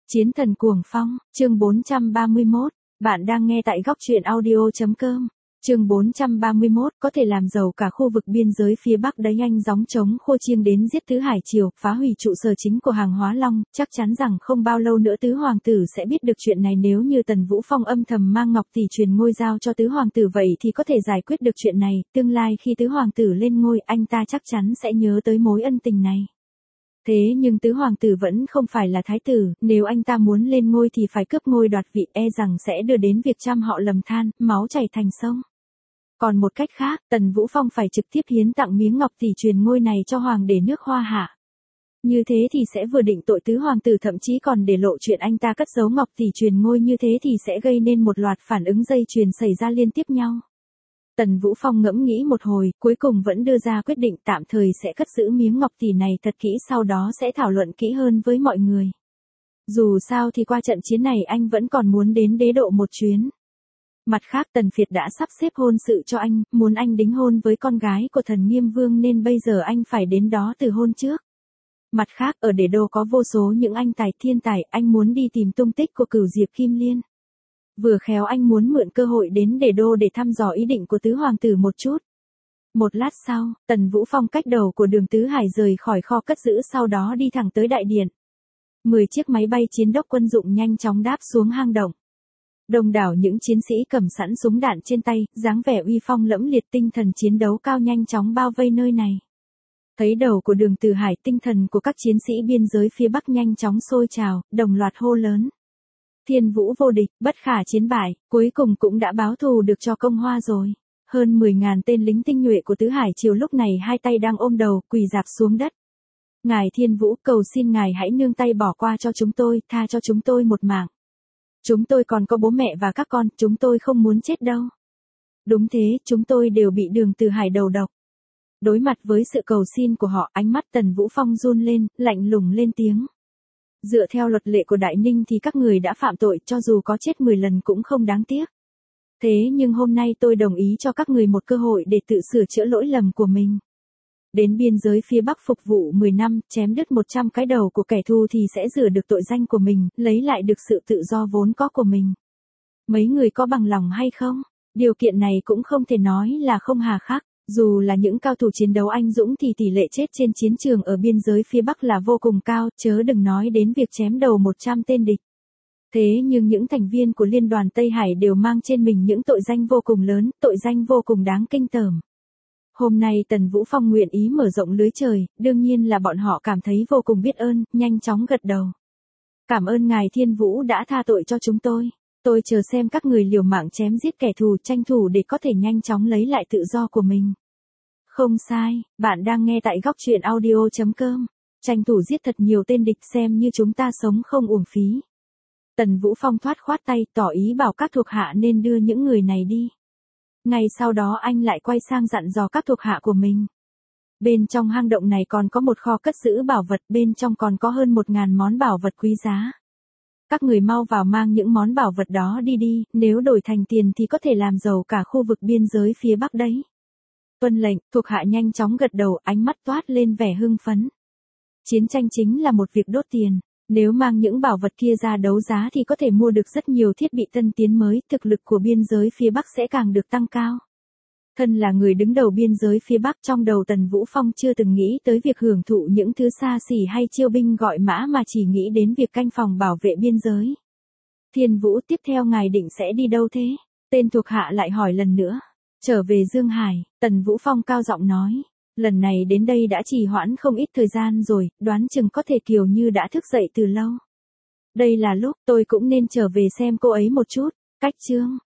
Chiến thần cuồng phong, chương 431, bạn đang nghe tại góc truyện audio.com. Chương 431, có thể làm giàu cả khu vực biên giới phía Bắc đấy. Anh gióng trống khô chiêng đến giết Tứ Hải Triều, phá hủy trụ sở chính của hàng Hóa Long, chắc chắn rằng không bao lâu nữa Tứ Hoàng tử sẽ biết được chuyện này. Nếu như Tần Vũ Phong âm thầm mang Ngọc Tỷ truyền ngôi giao cho Tứ Hoàng tử vậy thì có thể giải quyết được chuyện này, tương lai khi Tứ Hoàng tử lên ngôi anh ta chắc chắn sẽ nhớ tới mối ân tình này. Thế nhưng Tứ Hoàng tử vẫn không phải là thái tử, nếu anh ta muốn lên ngôi thì phải cướp ngôi đoạt vị, e rằng sẽ đưa đến việc trăm họ lầm than, máu chảy thành sông. Còn một cách khác, Tần Vũ Phong phải trực tiếp hiến tặng miếng Ngọc Tỷ truyền ngôi này cho hoàng đế nước Hoa Hạ. Như thế thì sẽ vừa định tội Tứ Hoàng tử, thậm chí còn để lộ chuyện anh ta cất giấu Ngọc Tỷ truyền ngôi, như thế thì sẽ gây nên một loạt phản ứng dây chuyền xảy ra liên tiếp nhau. Tần Vũ Phong ngẫm nghĩ một hồi, cuối cùng vẫn đưa ra quyết định tạm thời sẽ cất giữ miếng Ngọc Tỷ này thật kỹ, sau đó sẽ thảo luận kỹ hơn với mọi người. Dù sao thì qua trận chiến này anh vẫn còn muốn đến đế độ một chuyến. Mặt khác Tần Việt đã sắp xếp hôn sự cho anh, muốn anh đính hôn với con gái của Thần Nghiêm Vương nên bây giờ anh phải đến đó từ hôn trước. Mặt khác ở đế đô có vô số những anh tài thiên tài, anh muốn đi tìm tung tích của Cửu Diệp Kim Liên. Vừa khéo anh muốn mượn cơ hội đến đế đô để thăm dò ý định của Tứ Hoàng tử một chút. Một lát sau, Tần Vũ Phong cách đầu của Đường Tứ Hải rời khỏi kho cất giữ, sau đó đi thẳng tới đại điện. 10 chiếc máy bay chiến đốc quân dụng nhanh chóng đáp xuống hang động. Đông đảo những chiến sĩ cầm sẵn súng đạn trên tay, dáng vẻ uy phong lẫm liệt, tinh thần chiến đấu cao, nhanh chóng bao vây nơi này. Thấy đầu của Đường Tứ Hải, tinh thần của các chiến sĩ biên giới phía Bắc nhanh chóng sôi trào, đồng loạt hô lớn. Thiên Vũ vô địch, bất khả chiến bại, cuối cùng cũng đã báo thù được cho Công Hoa rồi. Hơn 10.000 tên lính tinh nhuệ của Tứ Hải Triều lúc này hai tay đang ôm đầu, quỳ rạp xuống đất. Ngài Thiên Vũ, cầu xin ngài hãy nương tay bỏ qua cho chúng tôi, tha cho chúng tôi một mạng. Chúng tôi còn có bố mẹ và các con, chúng tôi không muốn chết đâu. Đúng thế, chúng tôi đều bị Đường Tứ Hải đầu độc. Đối mặt với sự cầu xin của họ, ánh mắt Tần Vũ Phong run lên, lạnh lùng lên tiếng. Dựa theo luật lệ của Đại Ninh thì các người đã phạm tội, cho dù có chết 10 lần cũng không đáng tiếc. Thế nhưng hôm nay tôi đồng ý cho các người một cơ hội để tự sửa chữa lỗi lầm của mình. Đến biên giới phía Bắc phục vụ 10 năm, chém đứt 100 cái đầu của kẻ thù thì sẽ rửa được tội danh của mình, lấy lại được sự tự do vốn có của mình. Mấy người có bằng lòng hay không? Điều kiện này cũng không thể nói là không hà khắc. Dù là những cao thủ chiến đấu anh dũng thì tỷ lệ chết trên chiến trường ở biên giới phía Bắc là vô cùng cao, chớ đừng nói đến việc chém đầu 100 tên địch. Thế nhưng những thành viên của Liên đoàn Tây Hải đều mang trên mình những tội danh vô cùng lớn, tội danh vô cùng đáng kinh tởm. Hôm nay Tần Vũ Phong nguyện ý mở rộng lưới trời, đương nhiên là bọn họ cảm thấy vô cùng biết ơn, nhanh chóng gật đầu. Cảm ơn ngài Thiên Vũ đã tha tội cho chúng tôi. Tôi chờ xem các người liều mạng chém giết kẻ thù, tranh thủ để có thể nhanh chóng lấy lại tự do của mình. Không sai, bạn đang nghe tại góc truyện audio.com. Tranh thủ giết thật nhiều tên địch xem như chúng ta sống không uổng phí. Tần Vũ Phong thoát khoát tay, tỏ ý bảo các thuộc hạ nên đưa những người này đi. Ngay sau đó anh lại quay sang dặn dò các thuộc hạ của mình. Bên trong hang động này còn có một kho cất giữ bảo vật, bên trong còn có hơn 1.000 món bảo vật quý giá. Các người mau vào mang những món bảo vật đó đi, nếu đổi thành tiền thì có thể làm giàu cả khu vực biên giới phía Bắc đấy. Tuân lệnh, thuộc hạ nhanh chóng gật đầu, ánh mắt toát lên vẻ hưng phấn. Chiến tranh chính là một việc đốt tiền, nếu mang những bảo vật kia ra đấu giá thì có thể mua được rất nhiều thiết bị tân tiến mới, thực lực của biên giới phía Bắc sẽ càng được tăng cao. Thân là người đứng đầu biên giới phía Bắc, trong đầu Tần Vũ Phong chưa từng nghĩ tới việc hưởng thụ những thứ xa xỉ hay chiêu binh gọi mã mà chỉ nghĩ đến việc canh phòng bảo vệ biên giới. Thiên Vũ, tiếp theo ngài định sẽ đi đâu thế? Tên thuộc hạ lại hỏi lần nữa. Trở về Dương Hải, Tần Vũ Phong cao giọng nói. Lần này đến đây đã trì hoãn không ít thời gian rồi, đoán chừng có thể Kiều Như đã thức dậy từ lâu. Đây là lúc tôi cũng nên trở về xem cô ấy một chút. Cách chương.